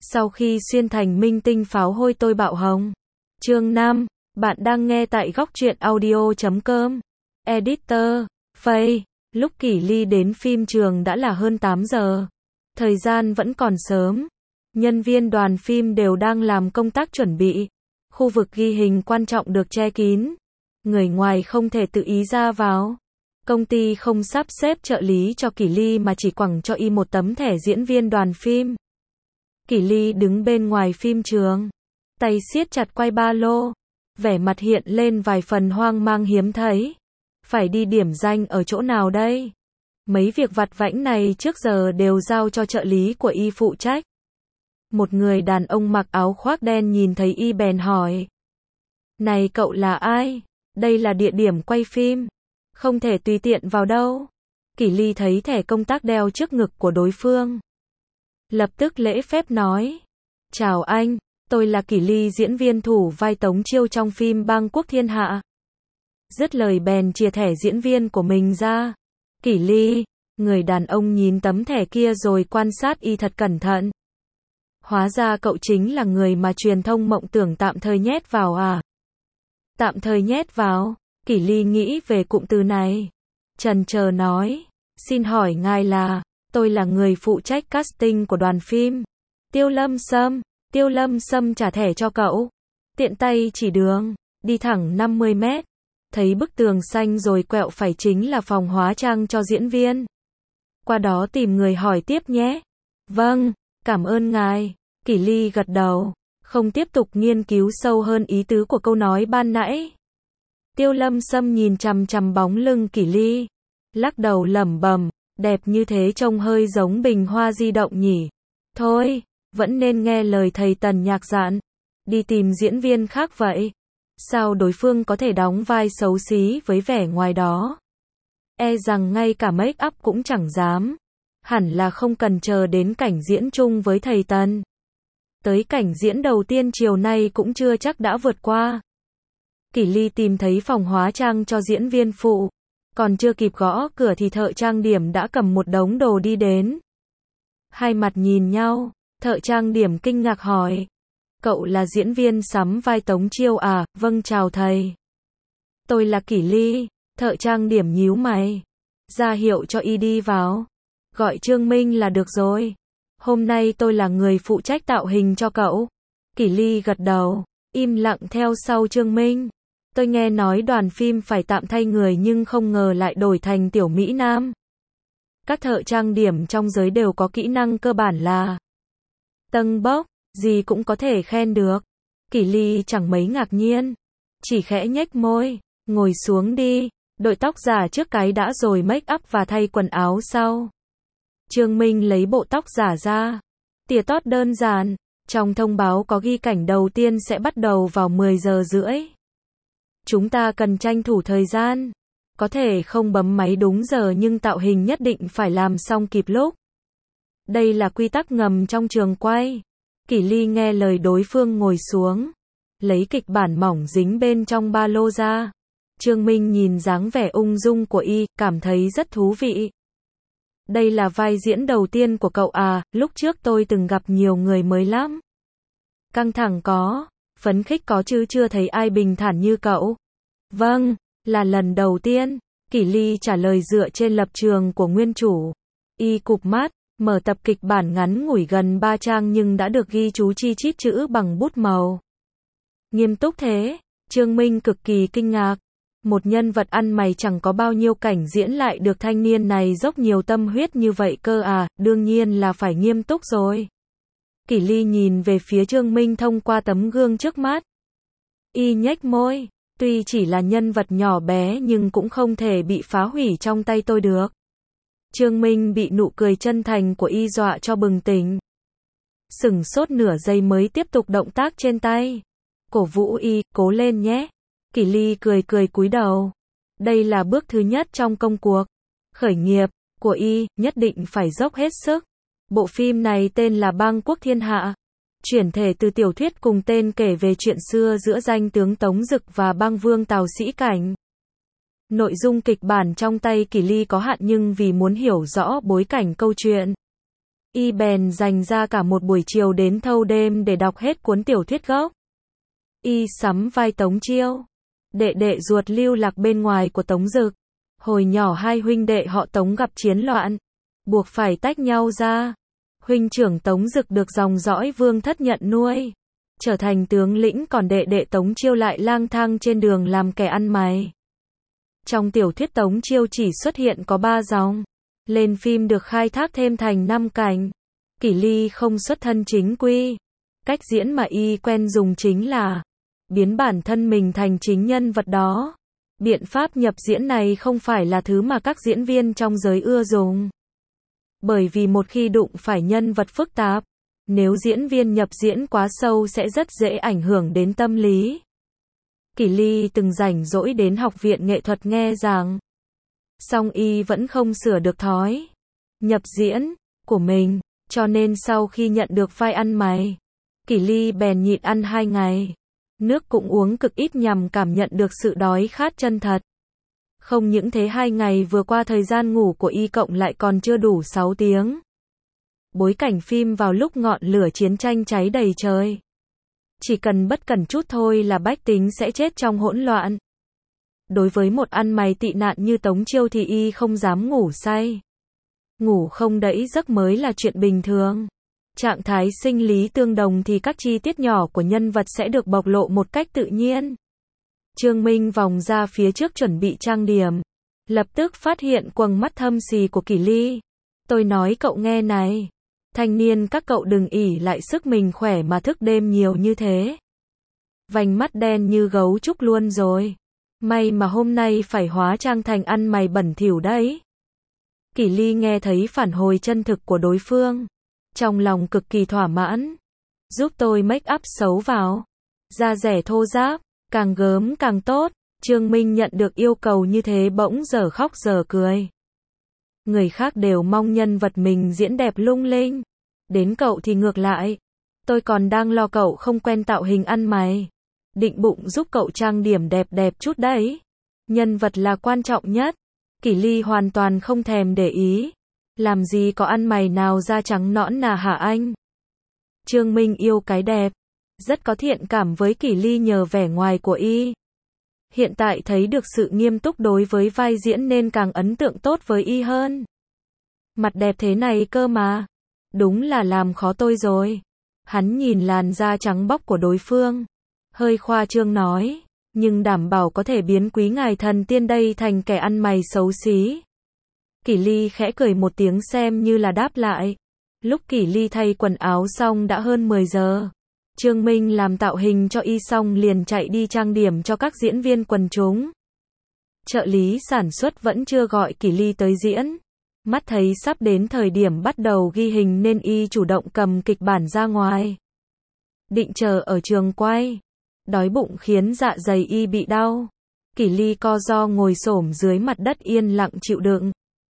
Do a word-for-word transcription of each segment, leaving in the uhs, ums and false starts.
Sau khi xuyên thành minh tinh pháo hôi tôi bạo hồng. Chương năm, bạn đang nghe tại góc truyện audio chấm com. Editor, Faye, lúc Kỷ Ly đến phim trường đã là hơn tám giờ. Thời gian vẫn còn sớm. Nhân viên đoàn phim đều đang làm công tác chuẩn bị. Khu vực ghi hình quan trọng được che kín. Người ngoài không thể tự ý ra vào. Công ty không sắp xếp trợ lý cho Kỷ Ly mà chỉ quẳng cho y một tấm thẻ diễn viên đoàn phim. Kỷ Ly đứng bên ngoài phim trường, tay siết chặt quay ba lô, vẻ mặt hiện lên vài phần hoang mang hiếm thấy. Phải đi điểm danh ở chỗ nào đây? Mấy việc vặt vãnh này trước giờ đều giao cho trợ lý của y phụ trách. Một người đàn ông mặc áo khoác đen nhìn thấy y bèn hỏi. Này cậu là ai? Đây là địa điểm quay phim. Không thể tùy tiện vào đâu. Kỷ Ly thấy thẻ công tác đeo trước ngực của đối phương. Lập tức lễ phép nói. Chào anh, tôi là Kỷ Ly, diễn viên thủ vai Tống Chiêu trong phim Bang Quốc Thiên Hạ. Dứt lời bèn chìa thẻ diễn viên của mình ra. Kỷ Ly, người đàn ông nhìn tấm thẻ kia rồi quan sát y thật cẩn thận. Hóa ra cậu chính là người mà truyền thông mộng tưởng tạm thời nhét vào à? Tạm thời nhét vào? Kỷ Ly nghĩ về cụm từ này. Chần chờ nói. Xin hỏi ngài là? Tôi là người phụ trách casting của đoàn phim. Tiêu Lâm Sâm. Tiêu Lâm Sâm trả thẻ cho cậu. Tiện tay chỉ đường. Đi thẳng năm mươi mét. Thấy bức tường xanh rồi quẹo phải chính là phòng hóa trang cho diễn viên. Qua đó tìm người hỏi tiếp nhé. Vâng, cảm ơn ngài. Kỷ Ly gật đầu. Không tiếp tục nghiên cứu sâu hơn ý tứ của câu nói ban nãy. Tiêu Lâm Sâm nhìn chằm chằm bóng lưng Kỷ Ly. Lắc đầu lẩm bẩm. Đẹp như thế trông hơi giống bình hoa di động nhỉ. Thôi, vẫn nên nghe lời thầy Tần Nhạc dặn. Đi tìm diễn viên khác vậy. Sao đối phương có thể đóng vai xấu xí với vẻ ngoài đó? E rằng ngay cả make up cũng chẳng dám. Hẳn là không cần chờ đến cảnh diễn chung với thầy Tần. Tới cảnh diễn đầu tiên chiều nay cũng chưa chắc đã vượt qua. Kỷ Ly tìm thấy phòng hóa trang cho diễn viên phụ. Còn chưa kịp gõ cửa thì thợ trang điểm đã cầm một đống đồ đi đến. Hai mặt nhìn nhau, thợ trang điểm kinh ngạc hỏi. Cậu là diễn viên sắm vai Tống Chiêu à? Vâng chào thầy. Tôi là Kỷ Ly. Thợ trang điểm nhíu mày. Ra hiệu cho y đi vào. Gọi Trương Minh là được rồi. Hôm nay tôi là người phụ trách tạo hình cho cậu. Kỷ Ly gật đầu, im lặng theo sau Trương Minh. Tôi nghe nói đoàn phim phải tạm thay người nhưng không ngờ lại đổi thành tiểu Mỹ Nam. Các thợ trang điểm trong giới đều có kỹ năng cơ bản là tâng bốc, gì cũng có thể khen được. Kỷ Ly chẳng mấy ngạc nhiên, chỉ khẽ nhếch môi, ngồi xuống đi, đội tóc giả trước cái đã rồi make up và thay quần áo sau. Trương Minh lấy bộ tóc giả ra, tỉa tót đơn giản, trong thông báo có ghi cảnh đầu tiên sẽ bắt đầu vào mười giờ rưỡi. Chúng ta cần tranh thủ thời gian. Có thể không bấm máy đúng giờ nhưng tạo hình nhất định phải làm xong kịp lúc. Đây là quy tắc ngầm trong trường quay. Kỷ Ly nghe lời đối phương ngồi xuống. Lấy kịch bản mỏng dính bên trong ba lô ra. Trương Minh nhìn dáng vẻ ung dung của y, cảm thấy rất thú vị. Đây là vai diễn đầu tiên của cậu à? Lúc trước tôi từng gặp nhiều người mới lắm. Căng thẳng có. Phấn khích có chứ chưa thấy ai bình thản như cậu. Vâng, là lần đầu tiên. Kỷ Ly trả lời dựa trên lập trường của nguyên chủ. Y cụp mắt, mở tập kịch bản ngắn ngủi gần ba trang nhưng đã được ghi chú chi chít chữ bằng bút màu. Nghiêm túc thế? Trương Minh cực kỳ kinh ngạc. Một nhân vật ăn mày chẳng có bao nhiêu cảnh diễn lại được thanh niên này dốc nhiều tâm huyết như vậy cơ à? Đương nhiên là phải nghiêm túc rồi. Kỷ Ly nhìn về phía Trương Minh thông qua tấm gương trước mắt. Y nhếch môi, tuy chỉ là nhân vật nhỏ bé nhưng cũng không thể bị phá hủy trong tay tôi được. Trương Minh bị nụ cười chân thành của y dọa cho bừng tỉnh. Sửng sốt nửa giây mới tiếp tục động tác trên tay. Cổ vũ y, cố lên nhé. Kỷ Ly cười cười cúi đầu. Đây là bước thứ nhất trong công cuộc khởi nghiệp của y, nhất định phải dốc hết sức. Bộ phim này tên là Bang Quốc Thiên Hạ. Chuyển thể từ tiểu thuyết cùng tên kể về chuyện xưa giữa danh tướng Tống Dực và bang vương Tào Sĩ Cảnh. Nội dung kịch bản trong tay Kỷ Ly có hạn nhưng vì muốn hiểu rõ bối cảnh câu chuyện, Y bèn dành ra cả một buổi chiều đến thâu đêm để đọc hết cuốn tiểu thuyết gốc. Y sắm vai Tống Chiêu, đệ đệ ruột lưu lạc bên ngoài của Tống Dực. Hồi nhỏ hai huynh đệ họ Tống gặp chiến loạn, buộc phải tách nhau ra. Huynh trưởng Tống Dực được dòng dõi vương thất nhận nuôi, trở thành tướng lĩnh, còn đệ đệ Tống Chiêu lại lang thang trên đường làm kẻ ăn mày. Trong tiểu thuyết Tống Chiêu chỉ xuất hiện có ba dòng, lên phim được khai thác thêm thành năm cảnh. Kỷ Ly không xuất thân chính quy, cách diễn mà y quen dùng chính là biến bản thân mình thành chính nhân vật đó. Biện pháp nhập diễn này không phải là thứ mà các diễn viên trong giới ưa dùng, bởi vì một khi đụng phải nhân vật phức tạp, nếu diễn viên nhập diễn quá sâu sẽ rất dễ ảnh hưởng đến tâm lý. Kỷ Ly từng rảnh rỗi đến học viện nghệ thuật nghe giảng, song y vẫn không sửa được thói nhập diễn của mình, cho nên sau khi nhận được vai ăn mày, Kỷ Ly bèn nhịn ăn hai ngày, nước cũng uống cực ít nhằm cảm nhận được sự đói khát chân thật. Không những thế, hai ngày vừa qua thời gian ngủ của y cộng lại còn chưa đủ sáu tiếng. Bối cảnh phim vào lúc ngọn lửa chiến tranh cháy đầy trời. Chỉ cần bất cẩn chút thôi là bách tính sẽ chết trong hỗn loạn. Đối với một ăn mày tị nạn như Tống Chiêu thì y không dám ngủ say. Ngủ không đẫy giấc mới là chuyện bình thường. Trạng thái sinh lý tương đồng thì các chi tiết nhỏ của nhân vật sẽ được bộc lộ một cách tự nhiên. Trương Minh vòng ra phía trước chuẩn bị trang điểm, lập tức phát hiện quầng mắt thâm xì của Kỷ Ly. Tôi nói cậu nghe này, thanh niên các cậu đừng ỷ lại sức mình khỏe mà thức đêm nhiều như thế. Vành mắt đen như gấu trúc luôn rồi. May mà hôm nay phải hóa trang thành ăn mày bẩn thỉu đấy. Kỷ Ly nghe thấy phản hồi chân thực của đối phương, trong lòng cực kỳ thỏa mãn. Giúp tôi make up xấu vào, da rẻ thô ráp, càng gớm càng tốt. Trương Minh nhận được yêu cầu như thế bỗng giờ khóc giờ cười. Người khác đều mong nhân vật mình diễn đẹp lung linh, đến cậu thì ngược lại. Tôi còn đang lo cậu không quen tạo hình ăn mày, định bụng giúp cậu trang điểm đẹp đẹp chút đấy. Nhân vật là quan trọng nhất. Kỷ Ly hoàn toàn không thèm để ý. Làm gì có ăn mày nào da trắng nõn nà hả anh? Trương Minh yêu cái đẹp, rất có thiện cảm với Kỷ Ly nhờ vẻ ngoài của y. Hiện tại thấy được sự nghiêm túc đối với vai diễn nên càng ấn tượng tốt với y hơn. Mặt đẹp thế này cơ mà. Đúng là làm khó tôi rồi. Hắn nhìn làn da trắng bóc của đối phương, hơi khoa trương nói, nhưng đảm bảo có thể biến quý ngài thần tiên đây thành kẻ ăn mày xấu xí. Kỷ Ly khẽ cười một tiếng xem như là đáp lại. Lúc Kỷ Ly thay quần áo xong đã hơn mười giờ. Trương Minh làm tạo hình cho y xong liền chạy đi trang điểm cho các diễn viên quần chúng. Trợ lý sản xuất vẫn chưa gọi Kỷ Ly tới diễn. Mắt thấy sắp đến thời điểm bắt đầu ghi hình nên y chủ động cầm kịch bản ra ngoài. Định chờ ở trường quay. Đói bụng khiến dạ dày y bị đau. Kỷ Ly co ro ngồi xổm dưới mặt đất yên lặng chịu đựng.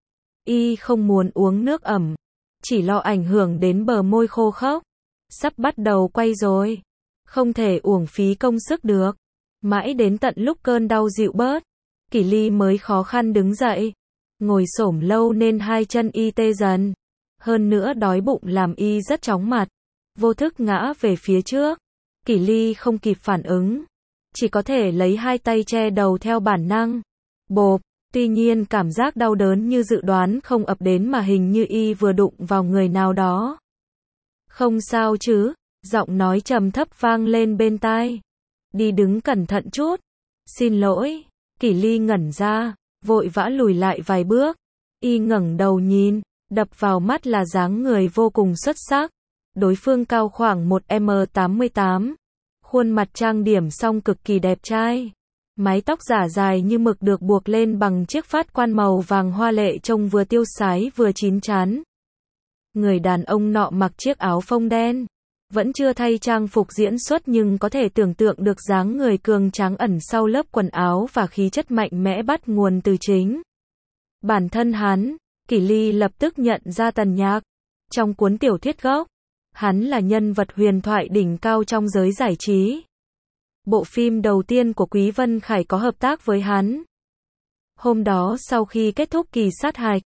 Y không muốn uống nước ẩm, chỉ lo ảnh hưởng đến bờ môi khô khốc. Sắp bắt đầu quay rồi, không thể uổng phí công sức được. Mãi đến tận lúc cơn đau dịu bớt, Kỷ Ly mới khó khăn đứng dậy. Ngồi xổm lâu nên hai chân y tê dần. Hơn nữa đói bụng làm y rất chóng mặt, vô thức ngã về phía trước. Kỷ Ly không kịp phản ứng, chỉ có thể lấy hai tay che đầu theo bản năng. Bộp, tuy nhiên cảm giác đau đớn như dự đoán không ập đến mà hình như y vừa đụng vào người nào đó. Không sao chứ, giọng nói trầm thấp vang lên bên tai. Đi đứng cẩn thận chút. Xin lỗi. Kỷ Ly ngẩn ra, vội vã lùi lại vài bước. Y ngẩng đầu nhìn, đập vào mắt là dáng người vô cùng xuất sắc. Đối phương cao khoảng một mét tám mươi tám. Khuôn mặt trang điểm xong cực kỳ đẹp trai. Mái tóc giả dài như mực được buộc lên bằng chiếc phát quan màu vàng hoa lệ trông vừa tiêu sái vừa chín chắn. Người đàn ông nọ mặc chiếc áo phông đen, vẫn chưa thay trang phục diễn xuất nhưng có thể tưởng tượng được dáng người cường tráng ẩn sau lớp quần áo và khí chất mạnh mẽ bắt nguồn từ chính bản thân hắn. Kỷ Ly lập tức nhận ra Tần Nhạc. Trong cuốn tiểu thuyết gốc, hắn là nhân vật huyền thoại đỉnh cao trong giới giải trí. Bộ phim đầu tiên của Quý Vân Khải có hợp tác với hắn. Hôm đó sau khi kết thúc kỳ sát hạch,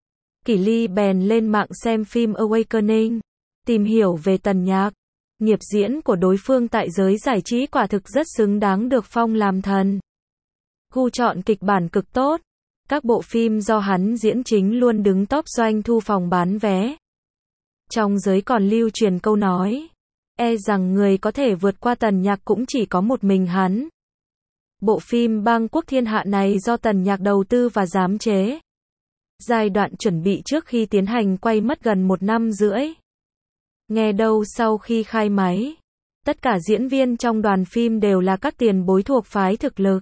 Kỷ Ly bèn lên mạng xem phim Awakening, tìm hiểu về Tần Nhạc. Nghiệp diễn của đối phương tại giới giải trí quả thực rất xứng đáng được phong làm thần. Gu chọn kịch bản cực tốt. Các bộ phim do hắn diễn chính luôn đứng top doanh thu phòng bán vé. Trong giới còn lưu truyền câu nói, e rằng người có thể vượt qua Tần Nhạc cũng chỉ có một mình hắn. Bộ phim Bang Quốc Thiên Hạ này do Tần Nhạc đầu tư và giám chế. Giai đoạn chuẩn bị trước khi tiến hành quay mất gần một năm rưỡi. Nghe đâu sau khi khai máy, tất cả diễn viên trong đoàn phim đều là các tiền bối thuộc phái thực lực.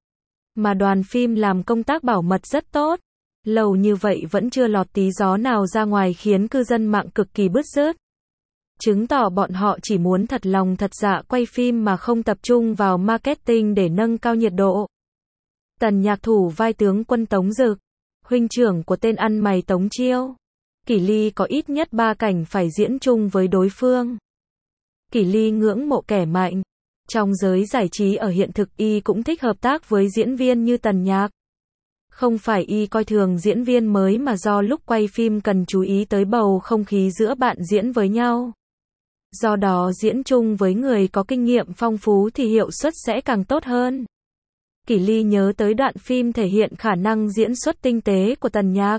Mà đoàn phim làm công tác bảo mật rất tốt. Lâu như vậy vẫn chưa lọt tí gió nào ra ngoài khiến cư dân mạng cực kỳ bứt rứt. Chứng tỏ bọn họ chỉ muốn thật lòng thật dạ quay phim mà không tập trung vào marketing để nâng cao nhiệt độ. Tần Nhạc thủ vai tướng quân Tống Dực, huynh trưởng của tên ăn mày Tống Chiêu. Kỷ Ly có ít nhất ba cảnh phải diễn chung với đối phương. Kỷ Ly ngưỡng mộ kẻ mạnh. Trong giới giải trí ở hiện thực y cũng thích hợp tác với diễn viên như Tần Nhạc. Không phải y coi thường diễn viên mới mà do lúc quay phim cần chú ý tới bầu không khí giữa bạn diễn với nhau. Do đó diễn chung với người có kinh nghiệm phong phú thì hiệu suất sẽ càng tốt hơn. Kỷ Ly nhớ tới đoạn phim thể hiện khả năng diễn xuất tinh tế của Tần Nhạc.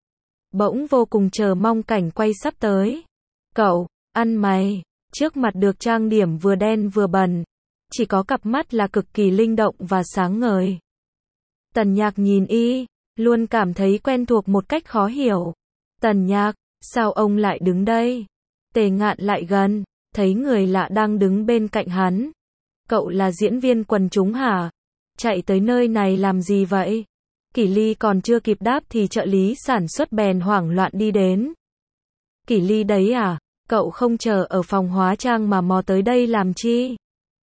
Bỗng vô cùng chờ mong cảnh quay sắp tới. Cậu, ăn mày, trước mặt được trang điểm vừa đen vừa bẩn. Chỉ có cặp mắt là cực kỳ linh động và sáng ngời. Tần Nhạc nhìn y, luôn cảm thấy quen thuộc một cách khó hiểu. Tần Nhạc, sao ông lại đứng đây? Tề Ngạn lại gần, thấy người lạ đang đứng bên cạnh hắn. Cậu là diễn viên quần chúng hả? Chạy tới nơi này làm gì vậy? Kỷ Ly còn chưa kịp đáp thì trợ lý sản xuất bèn hoảng loạn đi đến. Kỷ Ly đấy à? Cậu không chờ ở phòng hóa trang mà mò tới đây làm chi?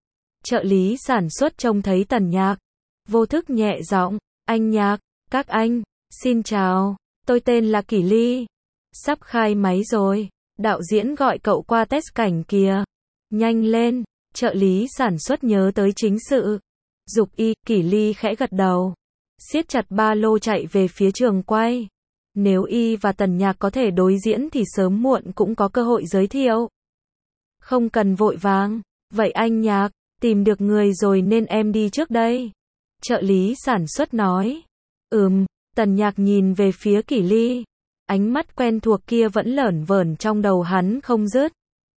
Trợ lý sản xuất trông thấy Tần Nhạc, vô thức nhẹ giọng, anh Nhạc, các anh, xin chào, tôi tên là Kỷ Ly. Sắp khai máy rồi, đạo diễn gọi cậu qua test cảnh kìa. Nhanh lên, trợ lý sản xuất nhớ tới chính sự. Giục y, Kỷ Ly khẽ gật đầu. Siết chặt ba lô chạy về phía trường quay. Nếu y và Tần Nhạc có thể đối diễn thì sớm muộn cũng có cơ hội giới thiệu. Không cần vội vàng, vậy anh Nhạc, tìm được người rồi nên em đi trước đây. Trợ lý sản xuất nói. Ừm, Tần Nhạc nhìn về phía Kỷ Ly. Ánh mắt quen thuộc kia vẫn lởn vởn trong đầu hắn không dứt.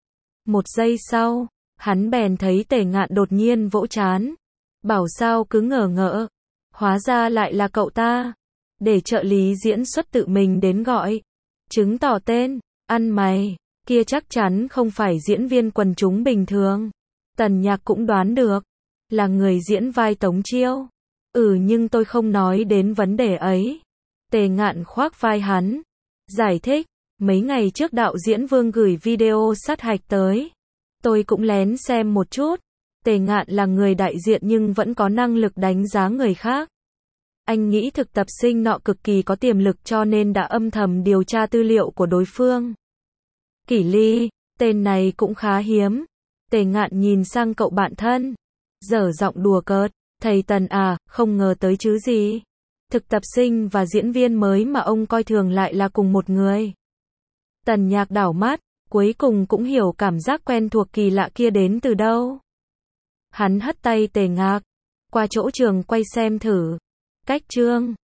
Một giây sau, hắn bèn thấy Tề Ngạn đột nhiên vỗ trán. Bảo sao cứ ngờ ngợ. Hóa ra lại là cậu ta. Để trợ lý diễn xuất tự mình đến gọi. Chứng tỏ tên, ăn mày, kia chắc chắn không phải diễn viên quần chúng bình thường. Tần Nhạc cũng đoán được. Là người diễn vai Tống Chiêu. Ừ nhưng tôi không nói đến vấn đề ấy. Tề Ngạn khoác vai hắn. Giải thích, mấy ngày trước đạo diễn Vương gửi video sát hạch tới. Tôi cũng lén xem một chút. Tề Ngạn là người đại diện nhưng vẫn có năng lực đánh giá người khác. Anh nghĩ thực tập sinh nọ cực kỳ có tiềm lực cho nên đã âm thầm điều tra tư liệu của đối phương. Kỷ Ly, tên này cũng khá hiếm. Tề Ngạn nhìn sang cậu bạn thân. Dở giọng đùa cợt, thầy Tần à, không ngờ tới chứ gì. Thực tập sinh và diễn viên mới mà ông coi thường lại là cùng một người. Tần Nhạc đảo mắt, cuối cùng cũng hiểu cảm giác quen thuộc kỳ lạ kia đến từ đâu. Hắn hất tay Tề Ngạc, qua chỗ trường quay xem thử. Cách chương